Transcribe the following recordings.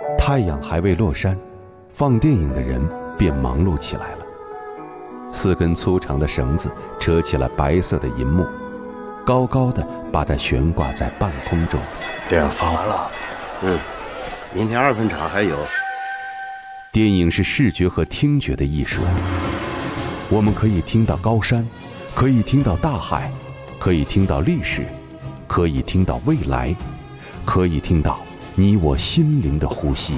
太阳还未落山，放电影的人便忙碌起来了。4根粗长的绳子扯起了白色的银幕，高高的把它悬挂在半空中。 电影放完了， 明天2分场还有。 电影是视觉和听觉的艺术，我们可以听到高山，可以听到大海，可以听到历史，可以听到未来，可以听到你我心灵的呼吸。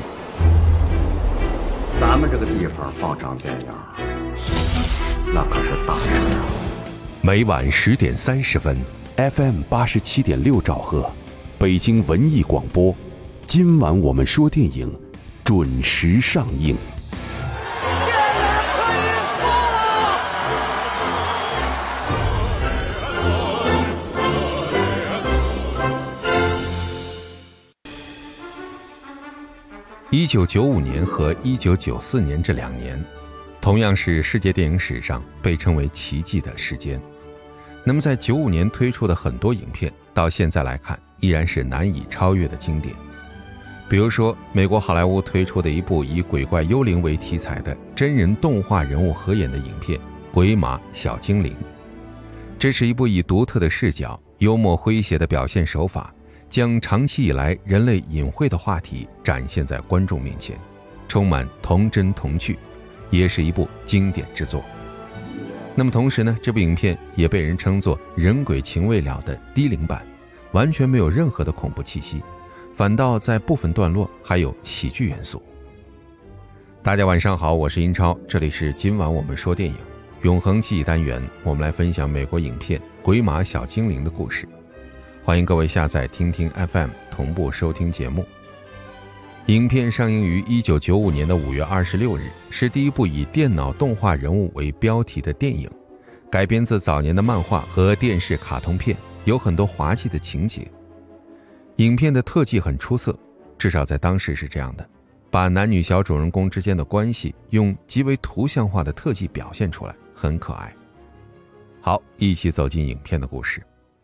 咱们这个地方放场电影，那可是大事啊！ 每晚10点30分 ，FM 87.6兆赫，北京文艺广播。今晚我们说电影，准时上映。1995年和1994年这2年，同样是世界电影史上被称为奇迹的时间。那么在95年推出的很多影片，到现在来看依然是难以超越的经典。比如说美国好莱坞推出的一部以鬼怪幽灵为题材的真人动画人物合演的影片《鬼马小精灵》。这是一部以独特的视角、幽默诙谐的表现手法，将长期以来人类隐晦的话题展现在观众面前，充满童真童趣，也是一部经典之作。那么同时呢，这部影片也被人称作人鬼情未了的低龄版，完全没有任何的恐怖气息，反倒在部分段落还有喜剧元素。大家晚上好，我是英超，这里是今晚我们说电影永恒记忆单元，我们来分享美国影片《鬼马小精灵》的故事。欢迎各位下载听听 FM 同步收听节目。影片上映于1995年的5月26日，是第一部以电脑动画人物为标题的电影，改编自早年的漫画和电视卡通片，有很多滑稽的情节。影片的特技很出色，至少在当时是这样的，把男女小主人公之间的关系用极为图像化的特技表现出来，很可爱。好，一起走进影片的故事。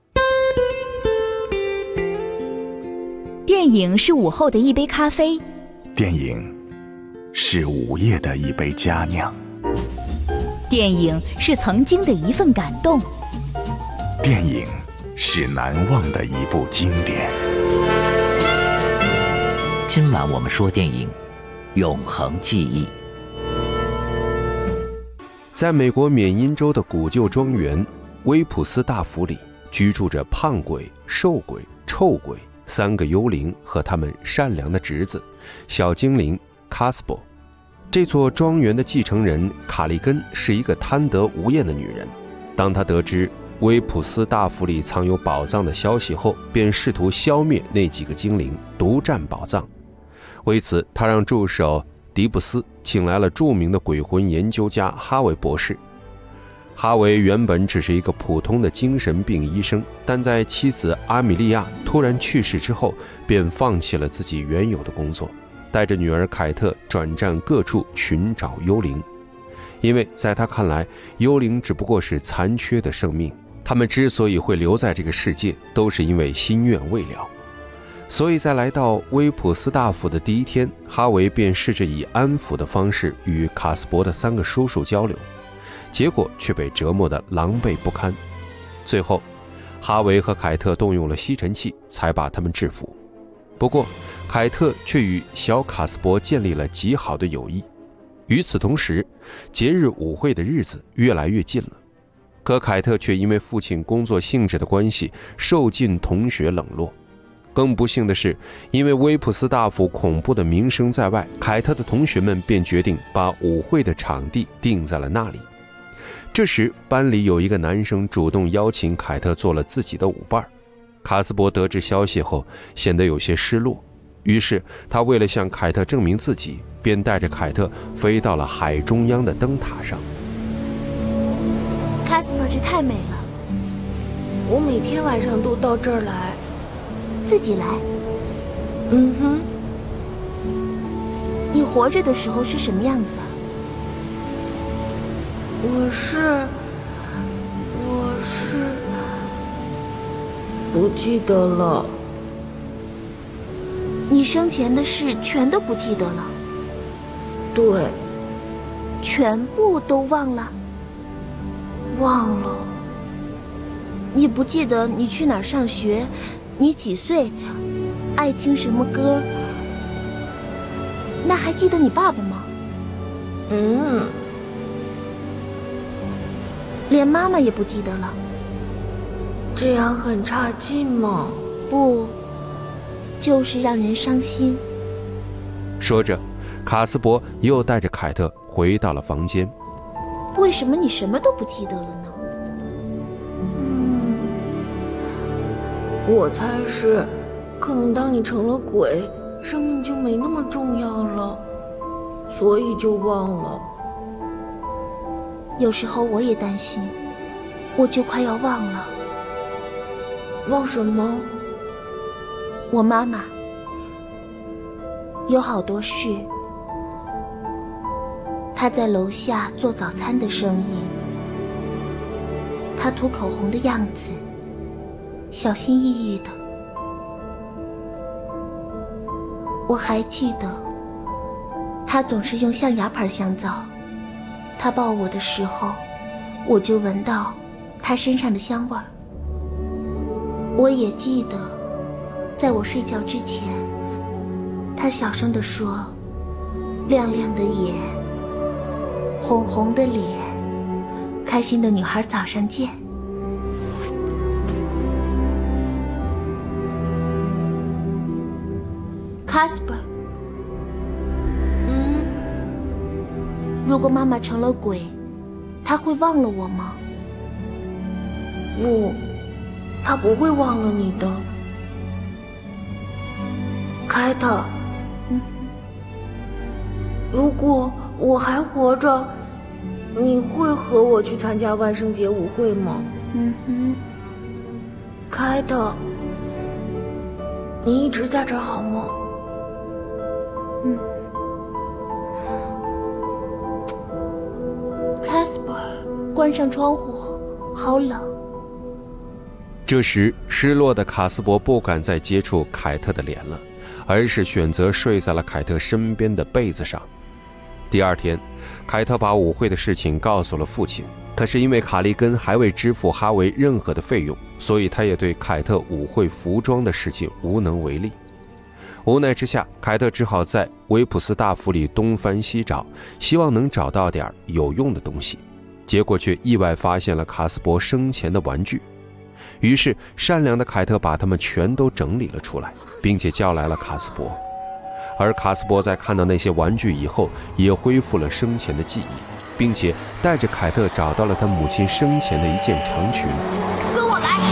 电影是午后的一杯咖啡， 电影是午夜的一杯佳酿， 电影是曾经的一份感动， 电影是难忘的一部经典。 今晚我们说电影，永恒记忆。 在美国缅因州的古旧庄园威普斯大府里，居住着胖鬼、瘦鬼、臭鬼3个幽灵和他们善良的侄子小精灵卡斯伯。这座庄园的继承人卡利根是一个贪得无厌的女人，当她得知威普斯大府里藏有宝藏的消息后，便试图消灭那几个精灵，独占宝藏。为此，他让助手迪布斯请来了著名的鬼魂研究家哈维博士。哈维原本只是一个普通的精神病医生，但在妻子阿米莉亚突然去世之后，便放弃了自己原有的工作，带着女儿凯特转战各处寻找幽灵。因为在他看来，幽灵只不过是残缺的生命，他们之所以会留在这个世界，都是因为心愿未了。所以在来到威普斯大府的第一天，哈维便试着以安抚的方式与卡斯伯的3个叔叔交流，结果却被折磨得狼狈不堪。最后，哈维和凯特动用了吸尘器，才把他们制服。不过，凯特却与小卡斯伯建立了极好的友谊。与此同时，节日舞会的日子越来越近了，可凯特却因为父亲工作性质的关系，受尽同学冷落。更不幸的是，因为威普斯大府恐怖的名声在外，凯特的同学们便决定把舞会的场地定在了那里。这时，班里有一个男生主动邀请凯特做了自己的舞伴。卡斯伯得知消息后，显得有些失落，于是他为了向凯特证明自己，便带着凯特飞到了海中央的灯塔上。 卡斯伯，这太美了，我每天晚上都到这儿来。 自己来？ 嗯哼。 你活着的时候是什么样子？ 我是不记得了。 你生前的事全都不记得了？ 对， 全部都忘了？ 忘了。 你不记得你去哪儿上学，你几岁，爱听什么歌？那还记得你爸爸吗？连妈妈也不记得了？ 这样很差劲吗？ 不，就是让人伤心。 说着，卡斯伯又带着凯特回到了房间。 为什么你什么都不记得了呢？ 我猜是，可能当你成了鬼，生命就没那么重要了，所以就忘了。 有时候我也担心，我就快要忘了。 忘什么？ 我妈妈有好多事，她在楼下做早餐的生意，她涂口红的样子小心翼翼的。我还记得，她总是用象牙牌香皂，她抱我的时候，我就闻到她身上的香味儿。我也记得，在我睡觉之前，她小声地说：“亮亮的眼，红红的脸，开心的女孩早上见。” Casper， 如果妈妈成了鬼，她会忘了我吗？ 不，她不会忘了你的。凯特，如果我还活着，你会和我去参加万圣节舞会吗？凯特，你一直在这儿好吗 ？Casper， 关上窗户，好冷。 这时，失落的卡斯伯不敢再接触凯特的脸了，而是选择睡在了凯特身边的被子上。第二天，凯特把舞会的事情告诉了父亲，可是因为卡利根还未支付哈维任何的费用，所以他也对凯特舞会服装的事情无能为力。无奈之下，凯特只好在维普斯大府里东翻西找，希望能找到点有用的东西，结果却意外发现了卡斯伯生前的玩具。于是善良的凯特把它们全都整理了出来，并且叫来了卡斯伯。而卡斯伯在看到那些玩具以后，也恢复了生前的记忆，并且带着凯特找到了他母亲生前的一件长裙。 跟我来！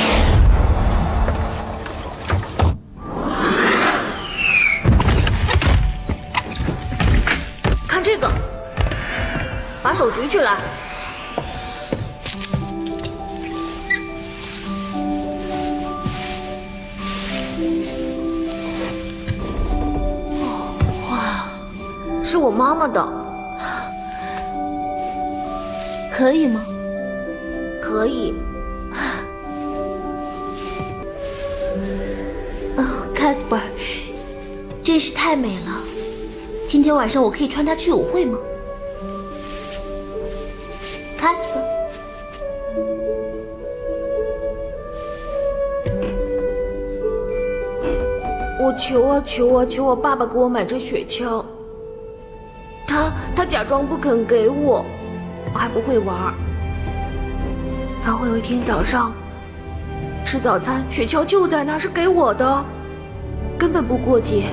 看这个，把手举起来。是我妈妈的， 可以吗？ 可以。 Casper， 真是太美了。今天晚上我可以穿它去舞会吗 ？Casper， 我求啊求啊求我爸爸给我买只雪橇。他假装不肯给我，我还不会玩。然后有一天早上吃早餐，雪橇就在那儿，是给我的，根本不过节。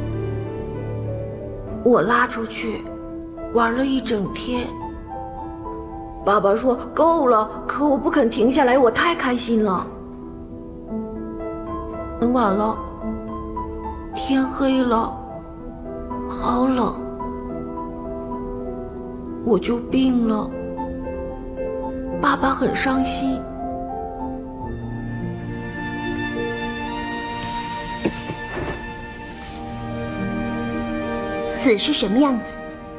我拉出去玩了一整天。爸爸说够了，可我不肯停下来，我太开心了。很晚了，天黑了，好冷。我就病了，爸爸很伤心。 死是什么样子？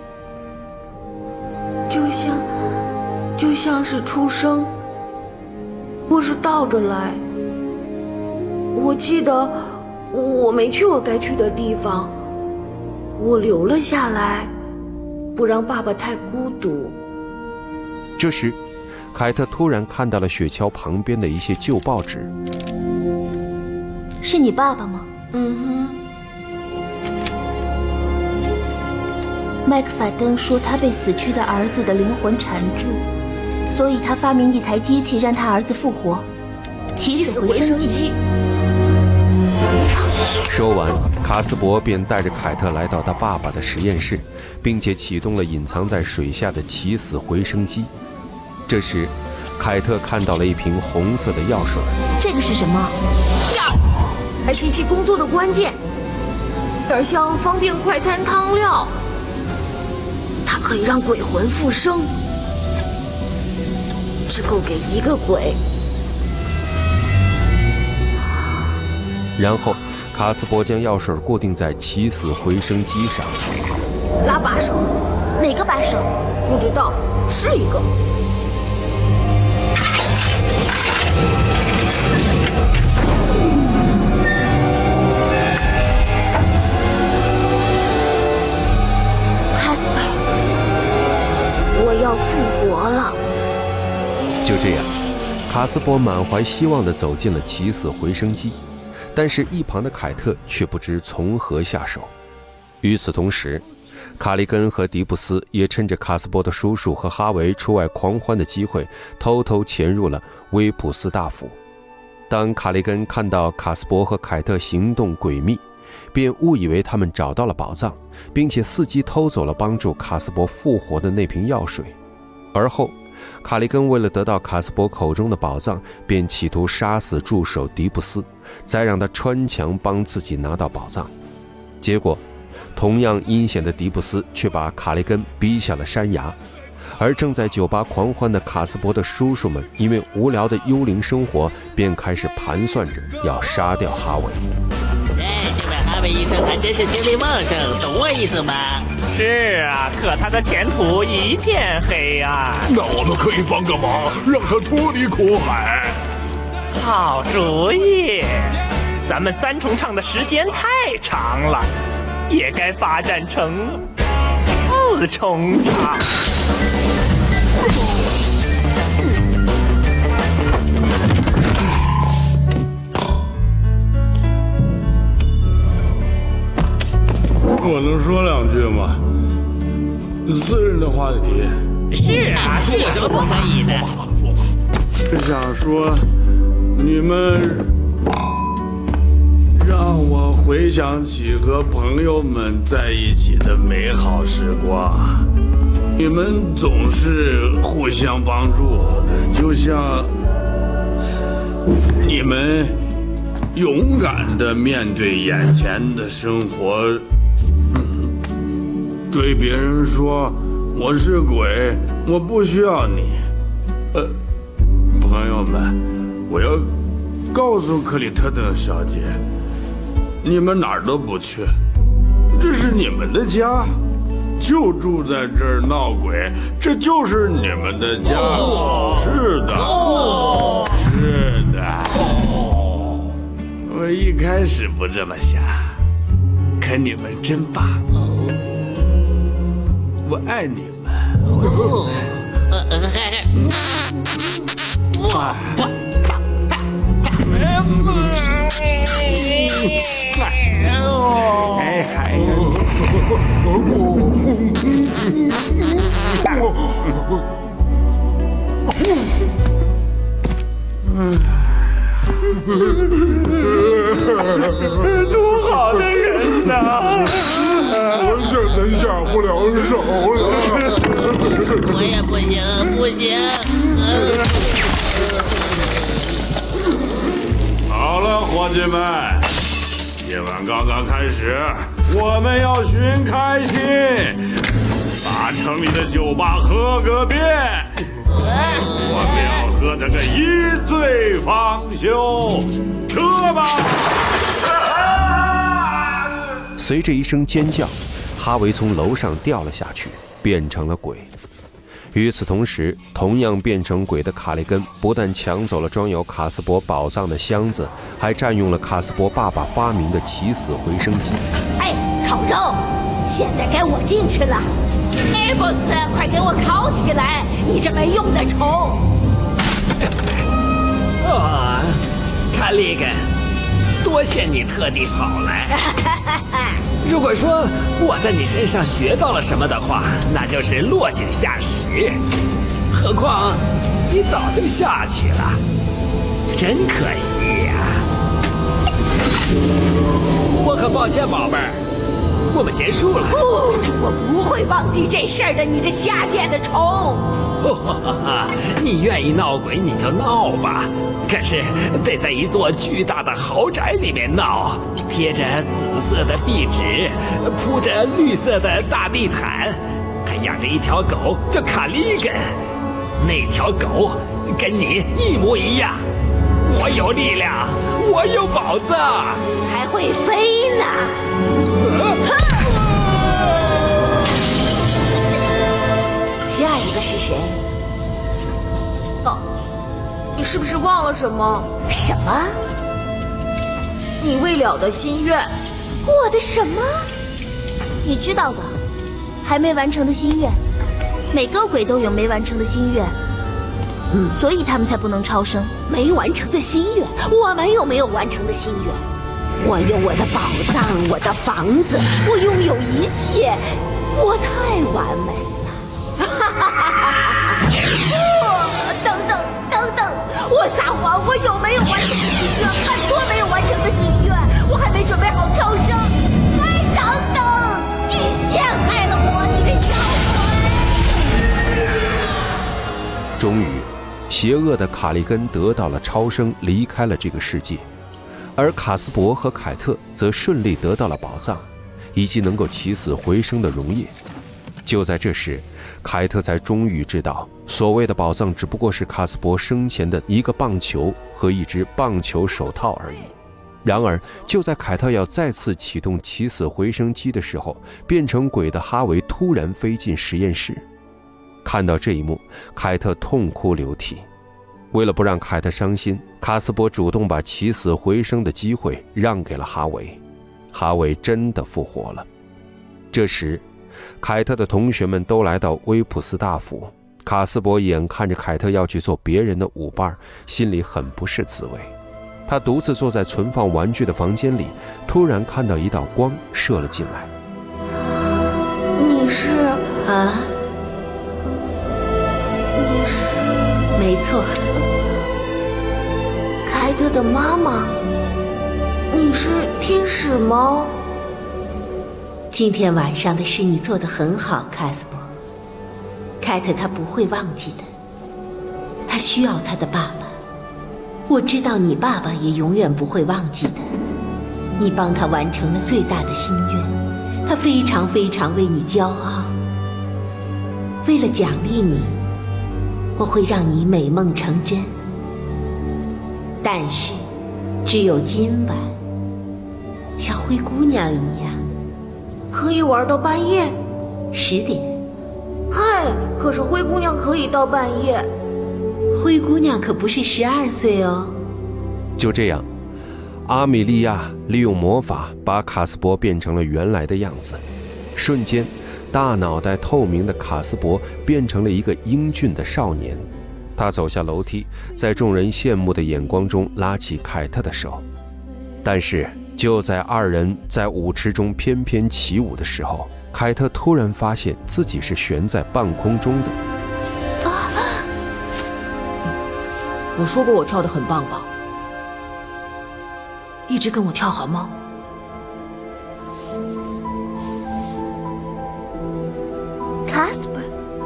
就像是出生，或是倒着来。我记得我没去我该去的地方，我留了下来，不让爸爸太孤独。 这时，凯特突然看到了雪橇旁边的一些旧报纸。 是你爸爸吗？麦克法登说他被死去的儿子的灵魂缠住，所以他发明一台机器让他儿子复活，起死回生机。 说完，卡斯伯便带着凯特来到他爸爸的实验室，并且启动了隐藏在水下的起死回生机。这时，凯特看到了一瓶红色的药水。 这个是什么？ 还机器工作的关键，有点像方便快餐汤料。它可以让鬼魂复生，只够给一个鬼。 然后，卡斯伯将药水固定在起死回生机上。 拉把手， 哪个把手？ 不知道，是一个。我要复活了。 就这样，卡斯伯满怀希望地走进了起死回生机，但是一旁的凯特却不知从何下手。与此同时，卡利根和迪布斯也趁着卡斯伯的叔叔和哈维出外狂欢的机会，偷偷潜入了威普斯大府。当卡利根看到卡斯伯和凯特行动诡秘，便误以为他们找到了宝藏，并且伺机偷走了帮助卡斯伯复活的那瓶药水。而后，卡利根为了得到卡斯伯口中的宝藏，便企图杀死助手迪布斯，再让他穿墙帮自己拿到宝藏。结果，同样阴险的迪布斯却把卡利根逼下了山崖。而正在酒吧狂欢的卡斯伯的叔叔们，因为无聊的幽灵生活，便开始盘算着要杀掉哈维。 这位哈维医生还真是精力旺盛，懂我意思吗？ 是啊，可他的前途一片黑暗。 那我们可以帮个忙，让他脱离苦海。 好主意，咱们三重唱的时间太长了，也该发展成四重唱。 我能说两句吗？私人的话题。 是啊，是有什么不可以的？ 是想说，你们让我回想起和朋友们在一起的美好时光。你们总是互相帮助，就像你们勇敢地面对眼前的生活。对别人说我是鬼，我不需要你。朋友们，我要告诉克里特登小姐，你们哪儿都不去，这是你们的家，就住在这儿闹鬼，这就是你们的家。是的，是的。我一开始不这么想，可你们真棒。我爱你们。哎嗨！ 多好的人呐！ 我现在下不了手了。 我也不行，不行。 好了，伙计们，夜晚刚刚开始，我们要寻开心，把城里的酒吧喝个遍。我们要喝那个一醉方休，喝吧！ 随着一声尖叫，哈维从楼上掉了下去，变成了鬼。 与此同时，同样变成鬼的卡利根不但抢走了装有卡斯伯宝藏的箱子，还占用了卡斯伯爸爸发明的起死回生机。 哎，烤肉，现在该我进去了。艾博斯，快给我烤起来！你这没用的虫！ 卡利根，多谢你特地跑来。如果说我在你身上学到了什么的话，那就是落井下石。何况你早就下去了，真可惜呀！我很抱歉，宝贝儿，我们结束了。 我不会忘记这事儿的，你这下贱的虫！ 你愿意闹鬼你就闹吧，可是得在一座巨大的豪宅里面闹，贴着紫色的壁纸，铺着绿色的大地毯，还养着一条狗叫卡利根。那条狗跟你一模一样。我有力量，我有宝藏， 还会飞呢。下一个是谁？ 哦，你是不是忘了什么？ 什么？ 你未了的心愿。 我的什么？ 你知道的，还没完成的心愿，每个鬼都有没完成的心愿，所以他们才不能超生。 没完成的心愿？我们有没有完成的心愿？我有我的宝藏，我的房子，我拥有一切，我太完美了。等，我撒谎，我有没有完成的心愿？很多没有完成的心愿，我还没准备好超生。哎，等，你陷害了我，你这小鬼！ 终于，邪恶的卡利根得到了超生，离开了这个世界，而卡斯伯和凯特则顺利得到了宝藏，以及能够起死回生的溶液。就在这时，凯特才终于知道，所谓的宝藏只不过是卡斯伯生前的一个棒球和一只棒球手套而已。然而，就在凯特要再次启动起死回生机的时候，变成鬼的哈维突然飞进实验室。看到这一幕，凯特痛哭流涕。为了不让凯特伤心，卡斯伯主动把起死回生的机会让给了哈维。哈维真的复活了。这时，凯特的同学们都来到威普斯大府，卡斯伯眼看着凯特要去做别人的舞伴，心里很不是滋味。他独自坐在存放玩具的房间里，突然看到一道光射了进来。 你是啊？ 你是？ 没错， 凯特的妈妈。你是天使吗？ 今天晚上的事你做得很好，卡斯伯。凯特他不会忘记的，他需要他的爸爸。我知道你爸爸也永远不会忘记的。你帮他完成了最大的心愿，他非常非常为你骄傲。为了奖励你，我会让你美梦成真。但是，只有今晚，像灰姑娘一样， 可以玩到半夜。 10点。 嗨，可是灰姑娘可以到半夜。 灰姑娘可不是12岁哦。 就这样，阿米莉亚利用魔法把卡斯伯变成了原来的样子。瞬间，大脑袋透明的卡斯伯变成了一个英俊的少年。他走下楼梯，在众人羡慕的眼光中拉起凯特的手。但是就在二人在舞池中翩翩起舞的时候，凯特突然发现自己是悬在半空中的。 我说过我跳得很棒吧？一直跟我跳好吗？ 卡斯伯。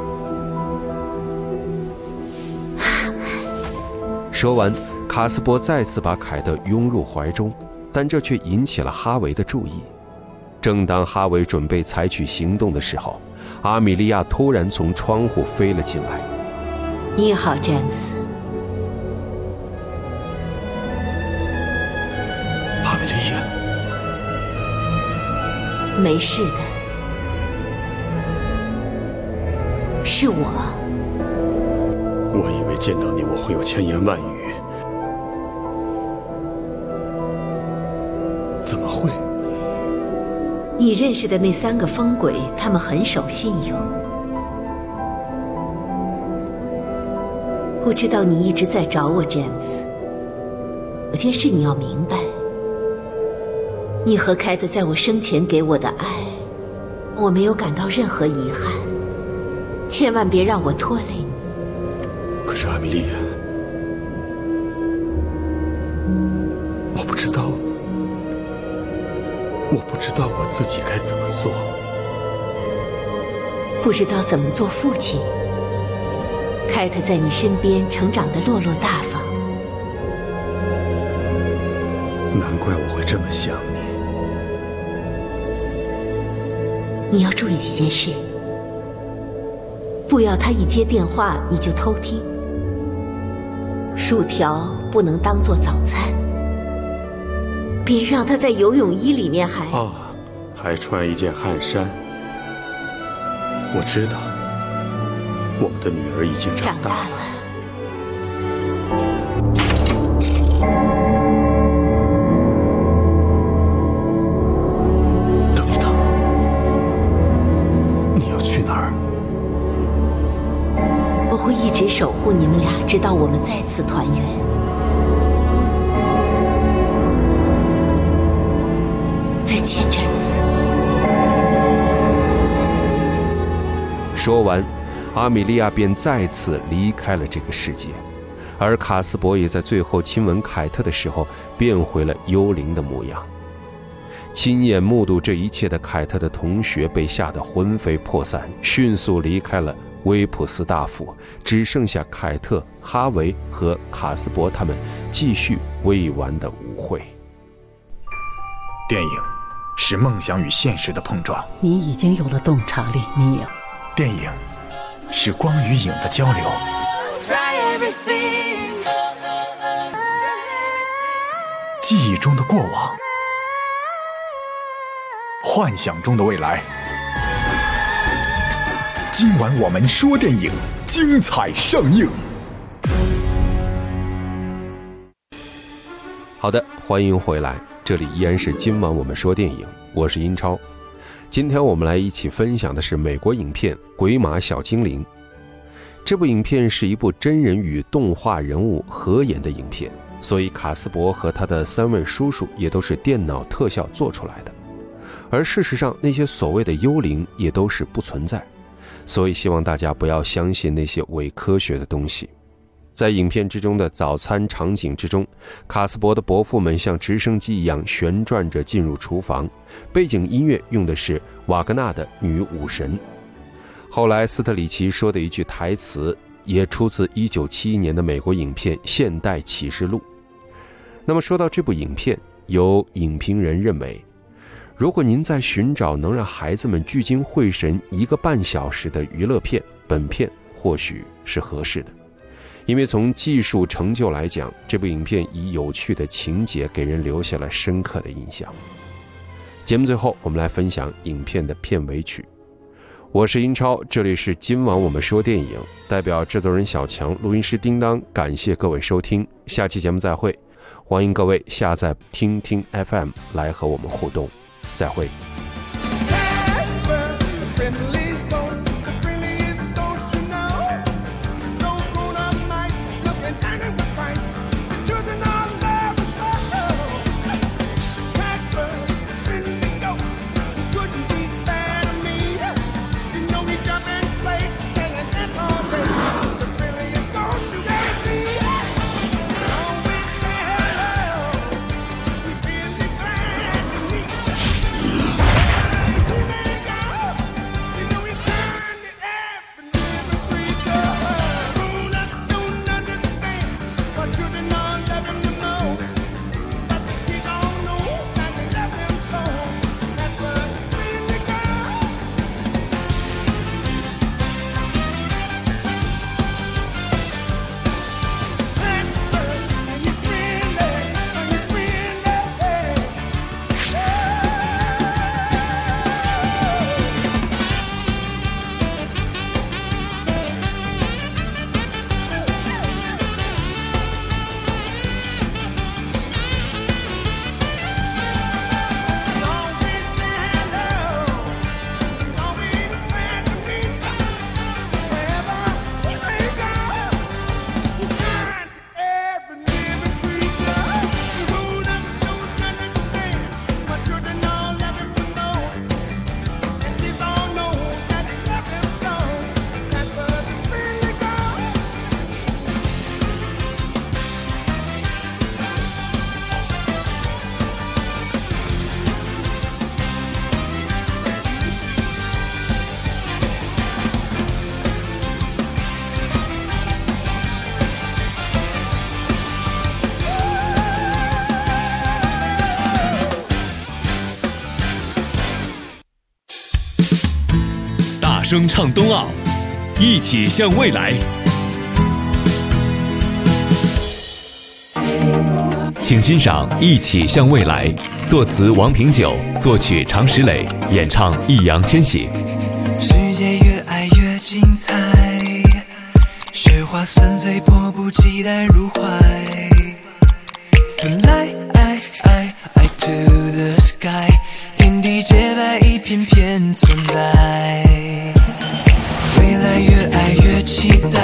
说完，卡斯伯再次把凯特拥入怀中，但这却引起了哈维的注意。正当哈维准备采取行动的时候，阿米莉亚突然从窗户飞了进来。 你好，詹姆斯。 阿米莉亚， 没事的，是我。 为见到你我会有千言万语，怎么会？ 你认识的那3个疯鬼，他们很守信用。我知道你一直在找我，詹姆斯。有件事你要明白，你和凯特在我生前给我的爱，我没有感到任何遗憾。千万别让我拖累你。 可是艾米丽，我不知道我自己该怎么做。 不知道怎么做父亲。凯特在你身边成长得落落大方。 难怪我会这么想你。 你要注意几件事，不要他一接电话你就偷听。薯条不能当做早餐，别让他在游泳衣里面还穿一件汗衫。我知道，我们的女儿已经长大了。等一等，你要去哪儿？ 我会一直守护你们俩，直到我们再次团圆。再见，詹姆斯。 说完，阿米莉亚便再次离开了这个世界，而卡斯伯也在最后亲吻凯特的时候变回了幽灵的模样。亲眼目睹这一切的凯特的同学被吓得魂飞魄散，迅速离开了威普斯大府，只剩下凯特、哈维和卡斯伯他们继续未完的舞会。 电影是梦想与现实的碰撞， 你已经有了洞察力，尼尔。 电影是光与影的交流，记忆中的过往，幻想中的未来。今晚我们说电影，精彩上映。 好的，欢迎回来，这里依然是今晚我们说电影，我是英超。今天我们来一起分享的是美国影片《鬼马小精灵》。这部影片是一部真人与动画人物合演的影片，所以卡斯伯和他的3位叔叔也都是电脑特效做出来的。而事实上，那些所谓的幽灵也都是不存在，所以希望大家不要相信那些伪科学的东西。在影片之中的早餐场景之中，卡斯伯的伯父们像直升机一样旋转着进入厨房，背景音乐用的是瓦格纳的《女武神》。后来斯特里奇说的一句台词也出自1971年的美国影片《现代启示录》。那么说到这部影片，有影评人认为，如果您在寻找能让孩子们聚精会神1个半小时的娱乐片，本片或许是合适的。因为从技术成就来讲，这部影片以有趣的情节给人留下了深刻的印象。节目最后，我们来分享影片的片尾曲。我是英超，这里是今晚我们说电影，代表制作人小强，录音师叮当，感谢各位收听，下期节目再会。欢迎各位下载听听 FM 来和我们互动，再会。 声唱冬奥，一起向未来。请欣赏《一起向未来》，作词王平久，作曲常石磊，演唱易烊千玺。 世界越爱越精彩，雪花纷飞，迫不及待入怀。Fly to the sky， 天地洁白，一片片存在。未来越爱越期待，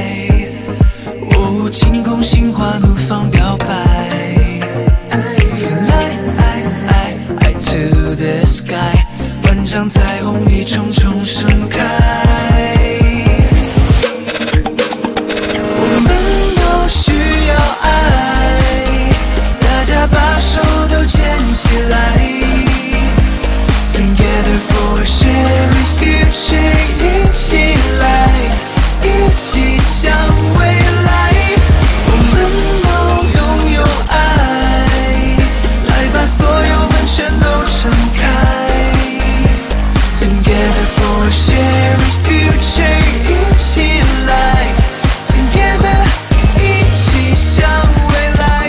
哦，晴空心花怒放表白。Fly to the sky， 万丈彩虹一重重盛开。我们都需要爱，大家把手都牵起来。Together for a shared future， 一起来，一起向未来。我们都拥有爱，来把所有门全都敞开。Together for a shared future， 一起来 ，Together 一起向未来。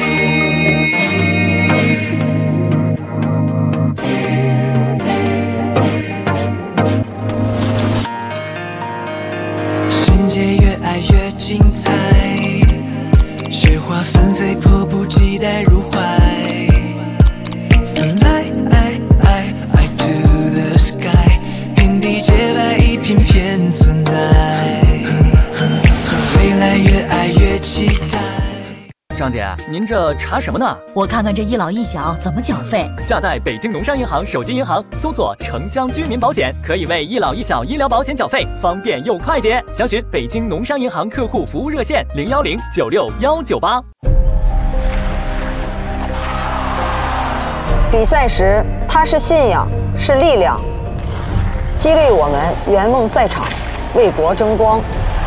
世界越爱越精彩，雪花纷飞，迫不及待入怀。Fly to the sky， 天地洁白，一片片存在。未来越爱越期待。 张姐，您这查什么呢？ 我看看这一老一小怎么缴费。 下载北京农商银行手机银行，搜索城乡居民保险，可以为一老一小医疗保险缴费，方便又快捷。详询北京农商银行客户服务热线010969198。 比赛时，它是信仰，是力量，激励我们圆梦赛场，为国争光。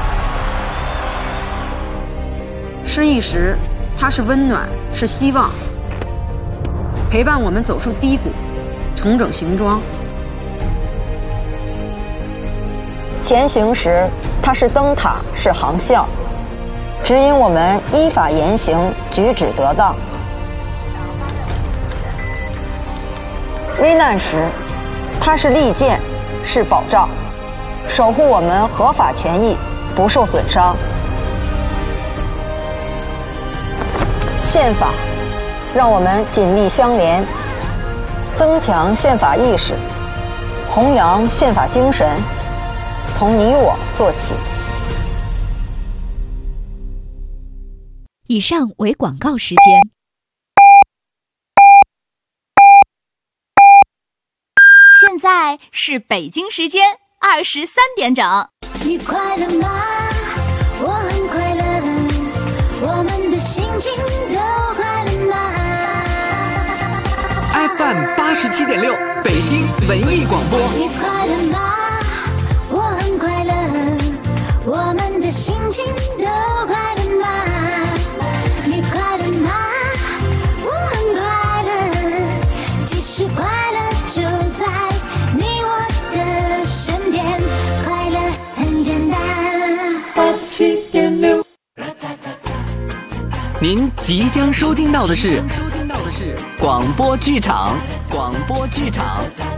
失意时，它是温暖，是希望，陪伴我们走出低谷，重整行装。 前行时，它是灯塔，是航校，指引我们依法言行，举止得当。危难时，它是利剑，是保障，守护我们合法权益不受损伤。宪法让我们紧密相连，增强宪法意识，弘扬宪法精神，从你我做起。 以上为广告时间。现在是北京时间23点整。 你快乐吗？我很快乐，我们的心情都快乐吗 ？FM87.6，北京文艺广播。 你快乐吗？我很快乐，我们的心情都快乐吗？你快乐吗？我很快乐，其实快乐就在你我的身边，快乐很简单。87.6。 您即将收听到的是广播剧场。